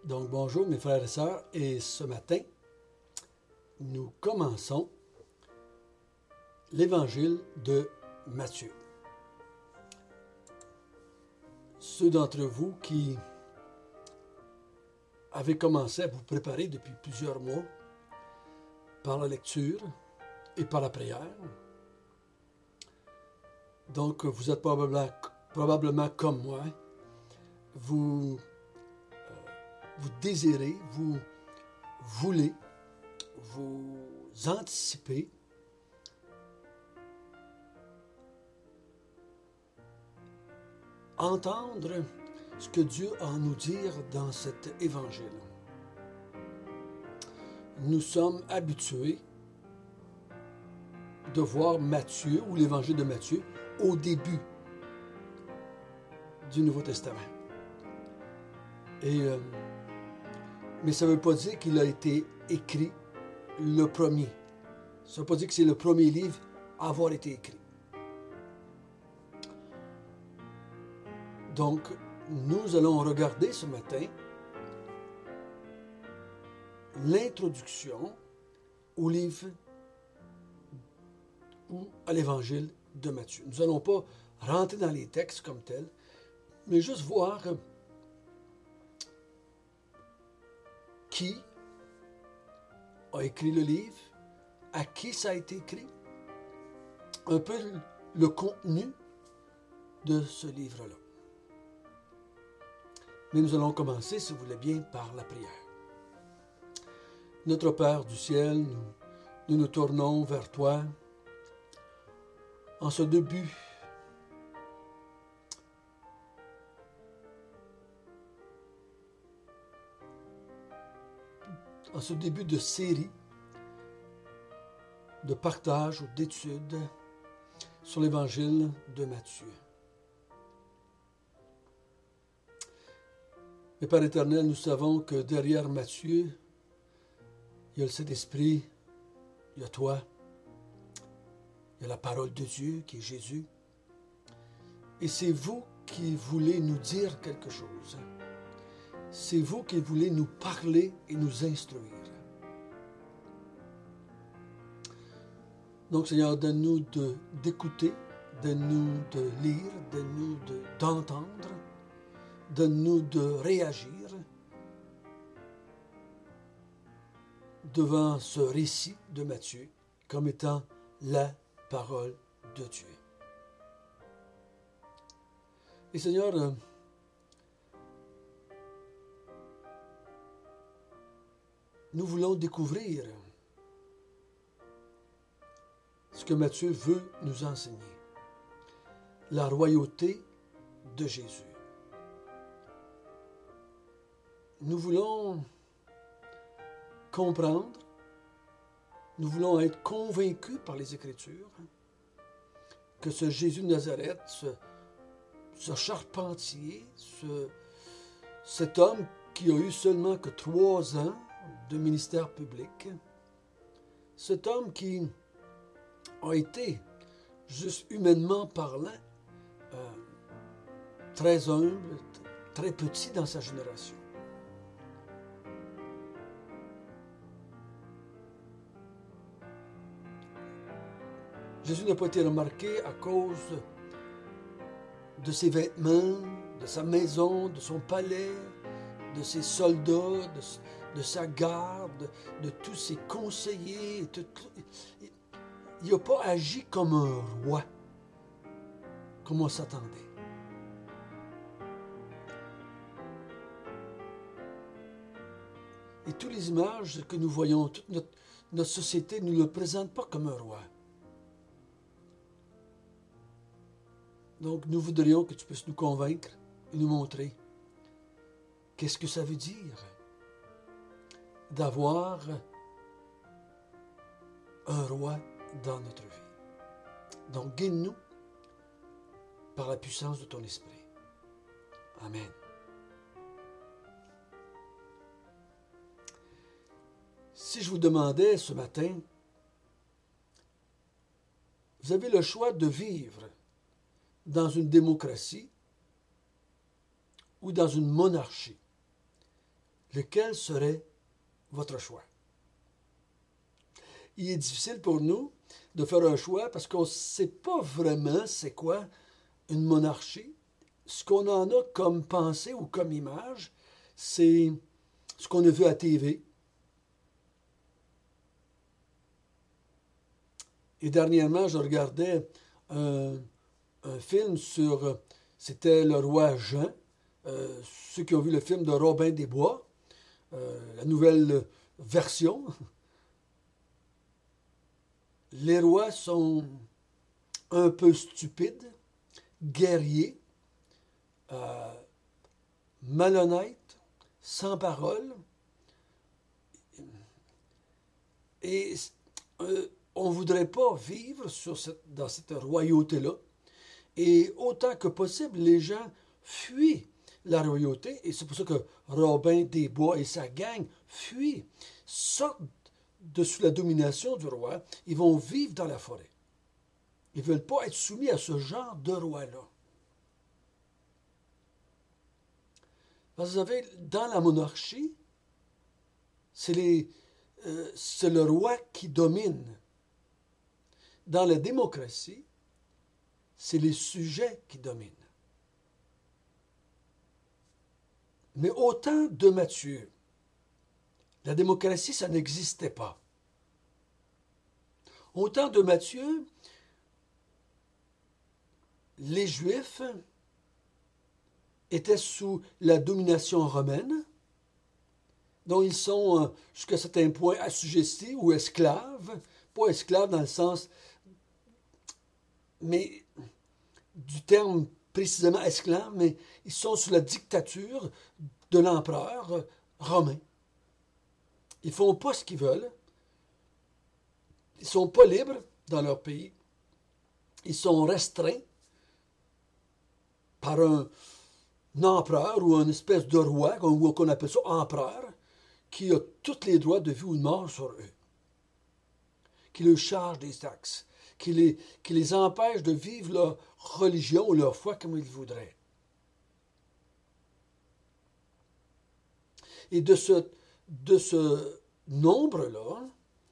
Donc bonjour mes frères et sœurs, et ce matin, nous commençons l'évangile de Matthieu. Ceux d'entre vous qui avez commencé à vous préparer depuis plusieurs mois par la lecture et par la prière, donc vous êtes probablement comme moi, vous désirez, vous voulez, vous anticipez entendre ce que Dieu a à nous dire dans cet évangile. Nous sommes habitués de voir Matthieu ou l'évangile de Matthieu au début du Nouveau Testament. Mais ça ne veut pas dire qu'il a été écrit le premier. Ça ne veut pas dire que c'est le premier livre à avoir été écrit. Donc, nous allons regarder ce matin l'introduction au livre ou à l'évangile de Matthieu. Nous n'allons pas rentrer dans les textes comme tels, mais juste voir qui a écrit le livre, à qui ça a été écrit, un peu le contenu de ce livre-là. Mais nous allons commencer, si vous voulez bien, par la prière. Notre Père du ciel, nous nous tournons vers toi en ce début de série de partage ou d'études sur l'évangile de Matthieu. Mais Père éternel, nous savons que derrière Matthieu, il y a le Saint-Esprit, il y a toi, il y a la parole de Dieu qui est Jésus. Et c'est vous qui voulez nous dire quelque chose. C'est vous qui voulez nous parler et nous instruire. Donc Seigneur, donne-nous d'écouter, donne-nous de lire, donne-nous d'entendre, donne-nous de réagir devant ce récit de Matthieu comme étant la parole de Dieu. Et Seigneur, nous voulons découvrir ce que Matthieu veut nous enseigner. La royauté de Jésus. Nous voulons comprendre, nous voulons être convaincus par les Écritures que ce Jésus de Nazareth, ce charpentier, cet homme qui a eu seulement que 3 ans de ministère public, cet homme qui a été, juste humainement parlant, très humble, très petit dans sa génération. Jésus n'a pas été remarqué à cause de ses vêtements, de sa maison, de son palais, de ses soldats, de sa garde, de tous ses conseillers. Il n'a pas agi comme un roi, comme on s'attendait. Et toutes les images que nous voyons, toute notre société ne le présente pas comme un roi. Donc, nous voudrions que tu puisses nous convaincre et nous montrer qu'est-ce que ça veut dire d'avoir un roi dans notre vie. Donc, guide-nous par la puissance de ton esprit. Amen. Si je vous demandais ce matin, vous avez le choix de vivre dans une démocratie ou dans une monarchie. Lequel serait votre choix? Il est difficile pour nous de faire un choix parce qu'on ne sait pas vraiment c'est quoi une monarchie. Ce qu'on en a comme pensée ou comme image, c'est ce qu'on a vu à TV. Et dernièrement, je regardais un film sur, c'était le roi Jean. Ceux qui ont vu le film de Robin des Bois, la nouvelle version. Les rois sont un peu stupides, guerriers, malhonnêtes, sans parole. Et on ne voudrait pas vivre dans cette royauté-là. Et autant que possible, les gens fuient la royauté. Et c'est pour ça que Robin des Bois et sa gang fuient, sortent de sous la domination du roi. Ils vont vivre dans la forêt. Ils ne veulent pas être soumis à ce genre de roi-là. Vous savez, dans la monarchie, c'est le roi qui domine. Dans la démocratie, c'est les sujets qui dominent. Mais au temps de Matthieu, la démocratie, ça n'existait pas. Au temps de Matthieu, les Juifs étaient sous la domination romaine, dont ils sont jusqu'à certains points assujettis ou esclaves, pas esclaves dans le sens, mais du terme précisément esclaves, mais ils sont sous la dictature de l'empereur romain. Ils ne font pas ce qu'ils veulent. Ils ne sont pas libres dans leur pays. Ils sont restreints par un empereur ou une espèce de roi, qu'on appelle ça empereur, qui a tous les droits de vie ou de mort sur eux, qui leur charge des taxes, qui les empêche de vivre leur religion ou leur foi comme ils voudraient. Et de ce nombre-là,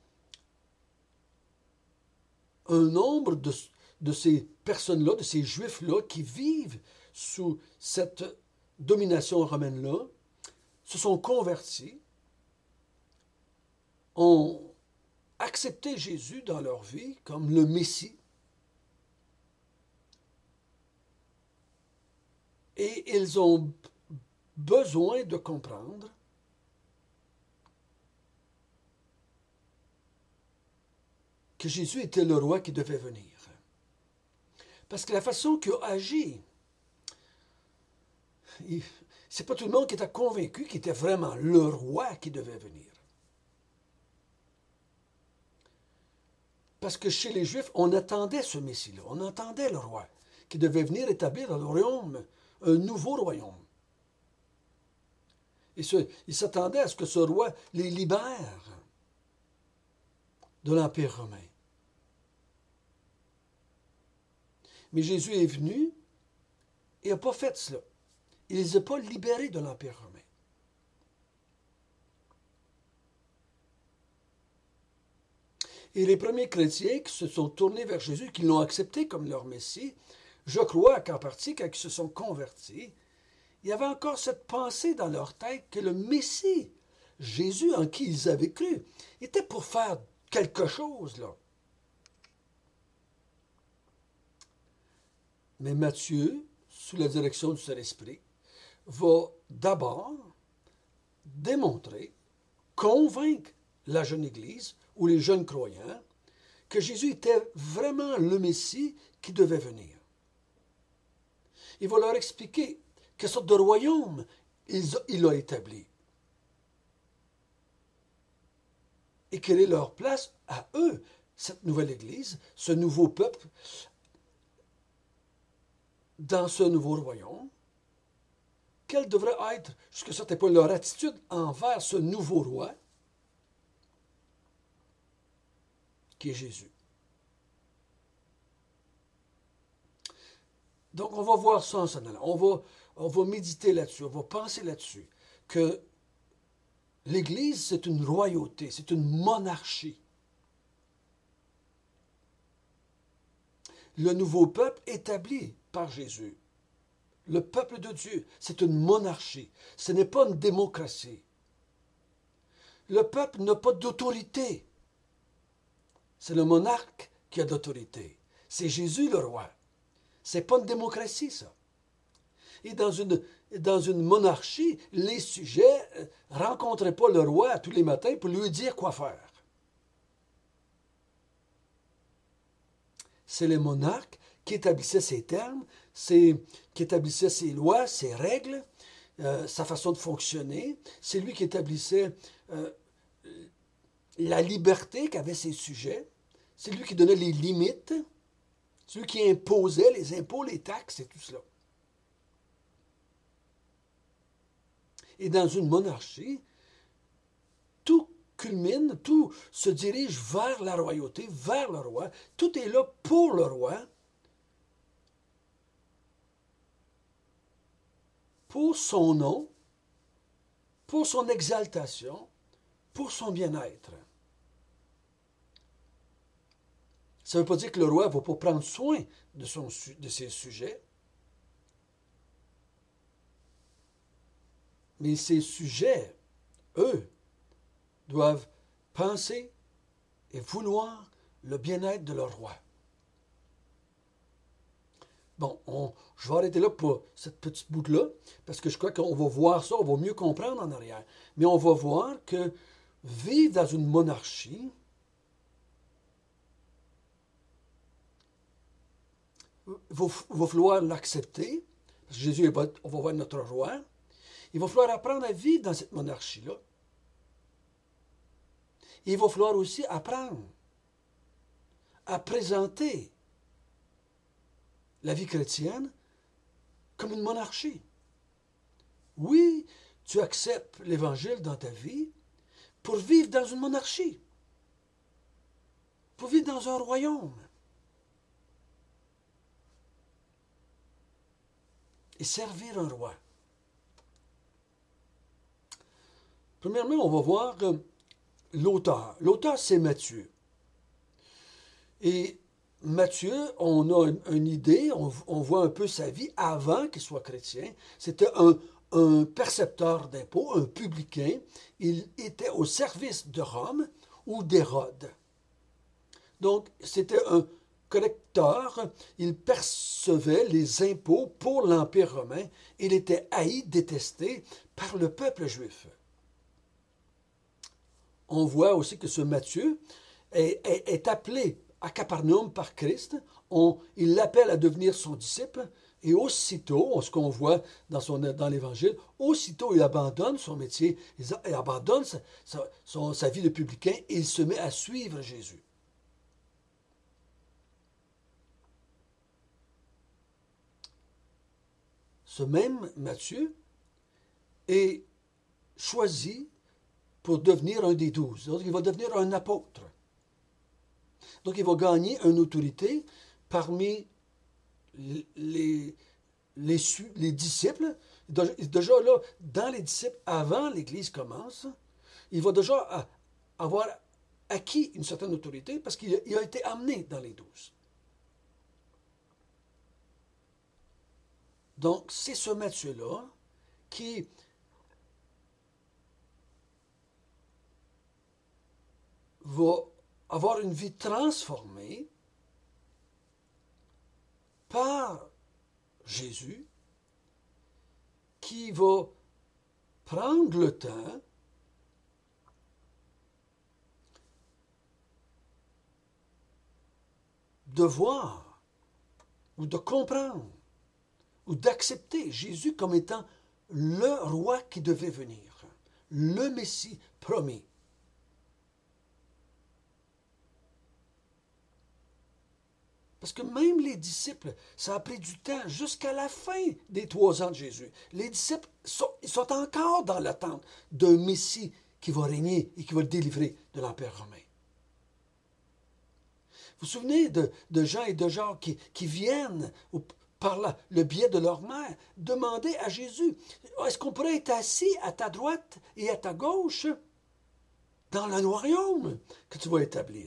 un nombre de ces personnes-là, de ces juifs-là qui vivent sous cette domination romaine-là, se sont convertis, ont accepté Jésus dans leur vie comme le Messie. Et ils ont besoin de comprendre que Jésus était le roi qui devait venir. Parce que la façon qu'il a agi, c'est pas tout le monde qui était convaincu qu'il était vraiment le roi qui devait venir. Parce que chez les Juifs, on attendait ce Messie-là, on attendait le roi qui devait venir établir dans le royaume, un nouveau royaume. Et ils s'attendaient à ce que ce roi les libère de l'Empire romain. Mais Jésus est venu et n'a pas fait cela. Il ne les a pas libérés de l'Empire romain. Et les premiers chrétiens qui se sont tournés vers Jésus, qui l'ont accepté comme leur Messie, je crois qu'en partie, quand ils se sont convertis, il y avait encore cette pensée dans leur tête que le Messie, Jésus en qui ils avaient cru, était pour faire quelque chose, là. Mais Matthieu, sous la direction du Saint-Esprit, va d'abord démontrer, convaincre la jeune Église ou les jeunes croyants que Jésus était vraiment le Messie qui devait venir. Il va leur expliquer quelle sorte de royaume il a établi. Et quelle est leur place à eux, cette nouvelle Église, ce nouveau peuple, dans ce nouveau royaume. Quelle devrait être, jusqu'à un certain point, leur attitude envers ce nouveau roi, qui est Jésus. Donc, on va voir ça en s'en allant. On va méditer là-dessus, on va penser là-dessus, que L'Église, c'est une royauté, c'est une monarchie. Le nouveau peuple établi par Jésus. Le peuple de Dieu, c'est une monarchie. Ce n'est pas une démocratie. Le peuple n'a pas d'autorité. C'est le monarque qui a d'autorité. C'est Jésus le roi. C'est pas une démocratie, ça. Et dans une monarchie, les sujets ne rencontraient pas le roi tous les matins pour lui dire quoi faire. C'est le monarque qui établissait ses termes, qui établissait ses lois, ses règles, sa façon de fonctionner. C'est lui qui établissait la liberté qu'avaient ses sujets. C'est lui qui donnait les limites. C'est lui qui imposait les impôts, les taxes et tout cela. Et dans une monarchie, tout culmine, tout se dirige vers la royauté, vers le roi. Tout est là pour le roi, pour son nom, pour son exaltation, pour son bien-être. Ça ne veut pas dire que le roi ne va pas prendre soin de ses sujets, mais ses sujets, eux, doivent penser et vouloir le bien-être de leur roi. Bon, je vais arrêter là pour cette petite bout-là, parce que je crois qu'on va voir ça, on va mieux comprendre en arrière. Mais on va voir que vivre dans une monarchie, il va falloir l'accepter, parce que Jésus, on va voir notre roi. Il va falloir apprendre à vivre dans cette monarchie-là. Et il va falloir aussi apprendre à présenter la vie chrétienne comme une monarchie. Oui, tu acceptes l'Évangile dans ta vie pour vivre dans une monarchie, pour vivre dans un royaume. Et servir un roi. Premièrement, on va voir l'auteur. L'auteur, c'est Matthieu. Et Matthieu, on a une idée, on voit un peu sa vie avant qu'il soit chrétien. C'était un percepteur d'impôts, un publicain. Il était au service de Rome ou d'Hérode. Donc, c'était un collecteur. Il percevait les impôts pour l'Empire romain. Il était haï, détesté par le peuple juif. On voit aussi que ce Matthieu est appelé à Capernaum par Christ. Il l'appelle à devenir son disciple. Et aussitôt, ce qu'on voit dans l'Évangile, aussitôt il abandonne son métier, il abandonne sa vie de publicain et il se met à suivre Jésus. Ce même Matthieu est choisi pour devenir un des 12. Donc, il va devenir un apôtre. Donc, il va gagner une autorité parmi les disciples. Déjà là, dans les disciples, avant l'Église commence, il va déjà avoir acquis une certaine autorité parce qu'il a été amené dans les 12. Donc, c'est ce Matthieu-là qui va avoir une vie transformée par Jésus, qui va prendre le temps de voir ou de comprendre ou d'accepter Jésus comme étant le roi qui devait venir, le Messie promis. Parce que même les disciples, ça a pris du temps jusqu'à la fin des 3 ans de Jésus. Les disciples ils sont encore dans l'attente d'un Messie qui va régner et qui va le délivrer de l'Empire romain. Vous vous souvenez de Jean et de Jacques qui viennent par le biais de leur mère, demandaient à Jésus, est-ce qu'on pourrait être assis à ta droite et à ta gauche dans le royaume que tu vas établir?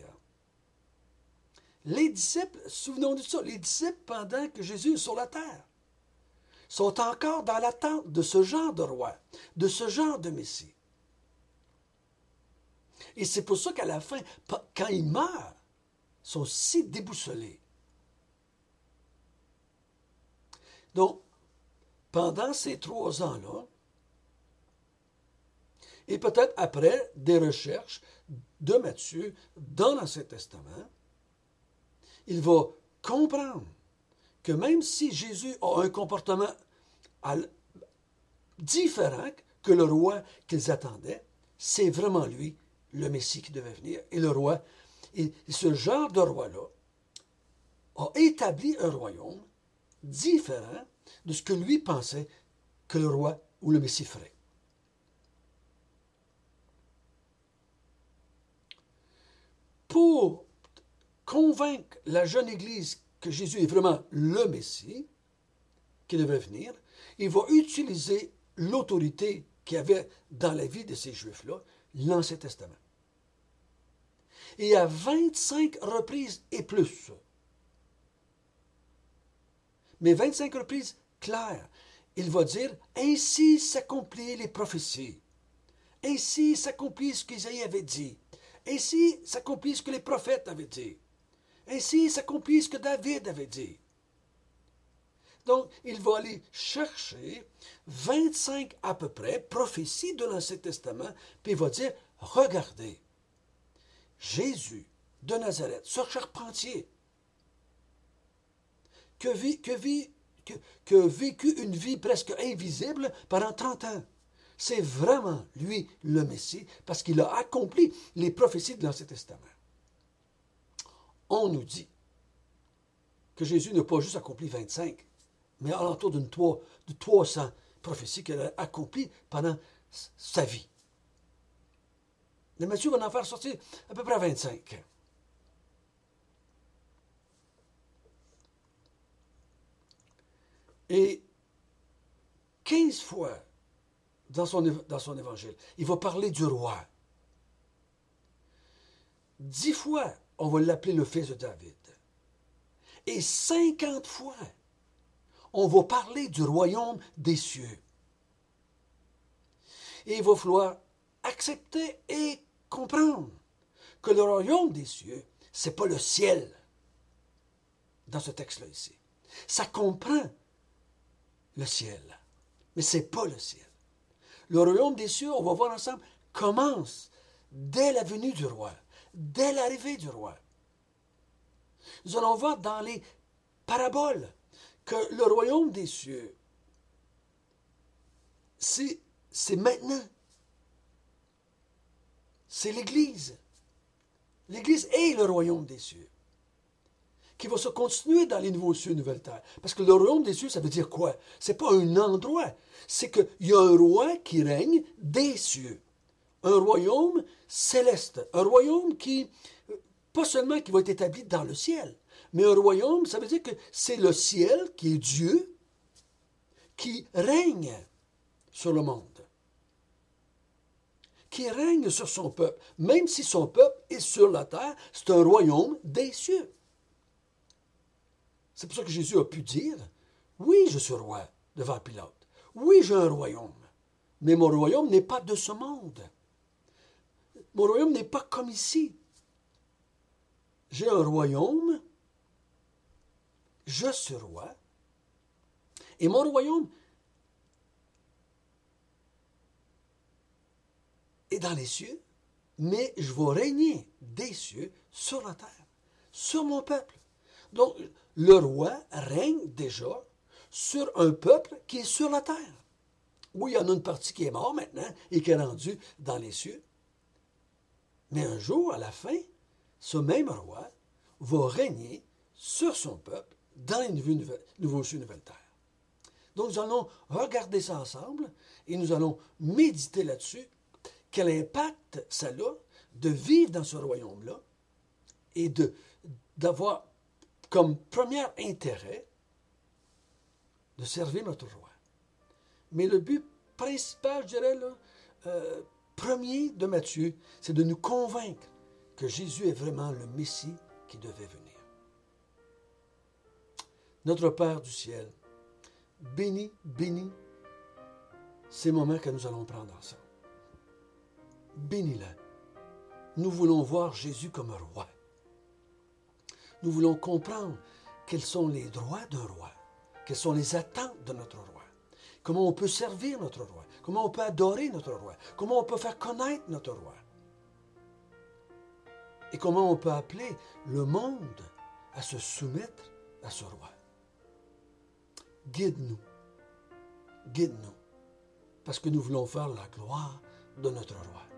Les disciples, souvenons-nous de ça, les disciples, pendant que Jésus est sur la terre, sont encore dans l'attente de ce genre de roi, de ce genre de Messie. Et c'est pour ça qu'à la fin, quand il meurt, ils sont si déboussolés. Donc, pendant ces 3 ans-là, et peut-être après des recherches de Matthieu dans l'Ancien Testament, il va comprendre que même si Jésus a un comportement différent que le roi qu'ils attendaient, c'est vraiment lui, le Messie qui devait venir, et le roi. Et ce genre de roi-là a établi un royaume différent de ce que lui pensait que le roi ou le Messie ferait. Pour convaincre la jeune Église que Jésus est vraiment le Messie qui devait venir, il va utiliser l'autorité qu'il y avait dans la vie de ces Juifs-là, l'Ancien Testament. Et à 25 reprises et plus, mais 25 reprises claires, il va dire « Ainsi s'accomplissent les prophéties. Ainsi s'accomplit ce qu'Isaïe avait dit. Ainsi s'accomplit ce que les prophètes avaient dit. Ainsi s'accomplit ce que David avait dit. » Donc, il va aller chercher 25 à peu près prophéties de l'Ancien Testament, puis il va dire, regardez, Jésus de Nazareth, ce charpentier, qui a vécu une vie presque invisible pendant 30 ans. C'est vraiment lui le Messie, parce qu'il a accompli les prophéties de l'Ancien Testament. On nous dit que Jésus n'a pas juste accompli 25, mais alentour de 300 prophéties qu'il a accomplies pendant sa vie. Mais Matthieu va en faire sortir à peu près 25. Et 15 fois dans son évangile, il va parler du roi. 10 fois, on va l'appeler le fils de David. Et 50 fois, on va parler du royaume des cieux. Et il va falloir accepter et comprendre que le royaume des cieux, ce n'est pas le ciel dans ce texte-là ici. Ça comprend le ciel, mais ce n'est pas le ciel. Le royaume des cieux, on va voir ensemble, commence dès la venue du roi, dès l'arrivée du roi. Nous allons voir dans les paraboles que le royaume des cieux, c'est maintenant. C'est l'Église. L'Église est le royaume des cieux, qui va se continuer dans les nouveaux cieux et nouvelles terres. Parce que le royaume des cieux, ça veut dire quoi? Ce n'est pas un endroit. C'est qu'il y a un roi qui règne des cieux. Un royaume céleste. Un royaume qui, pas seulement qui va être établi dans le ciel, mais un royaume, ça veut dire que c'est le ciel qui est Dieu, qui règne sur le monde. Qui règne sur son peuple. Même si son peuple est sur la terre, c'est un royaume des cieux. C'est pour ça que Jésus a pu dire, oui, je suis roi devant Pilate. Oui, j'ai un royaume. Mais mon royaume n'est pas de ce monde. Mon royaume n'est pas comme ici. J'ai un royaume, je suis roi, et mon royaume est dans les cieux, mais je vais régner des cieux sur la terre, sur mon peuple. Donc, le roi règne déjà sur un peuple qui est sur la terre. Oui, il y en a une partie qui est morte maintenant et qui est rendue dans les cieux. Mais un jour, à la fin, ce même roi va régner sur son peuple dans les nouveaux cieux et nouvelles terres. Donc, nous allons regarder ça ensemble et nous allons méditer là-dessus. Quel impact ça a de vivre dans ce royaume-là et d'avoir comme premier intérêt de servir notre roi. Mais le but principal, je dirais, là, premier de Matthieu, c'est de nous convaincre que Jésus est vraiment le Messie qui devait venir. Notre Père du ciel, bénis ces moments que nous allons prendre ensemble. Bénis-le. Nous voulons voir Jésus comme un roi. Nous voulons comprendre quels sont les droits d'un roi, quelles sont les attentes de notre roi, comment on peut servir notre roi, comment on peut adorer notre roi, comment on peut faire connaître notre roi, et comment on peut appeler le monde à se soumettre à ce roi. Guide-nous, parce que nous voulons faire la gloire de notre roi.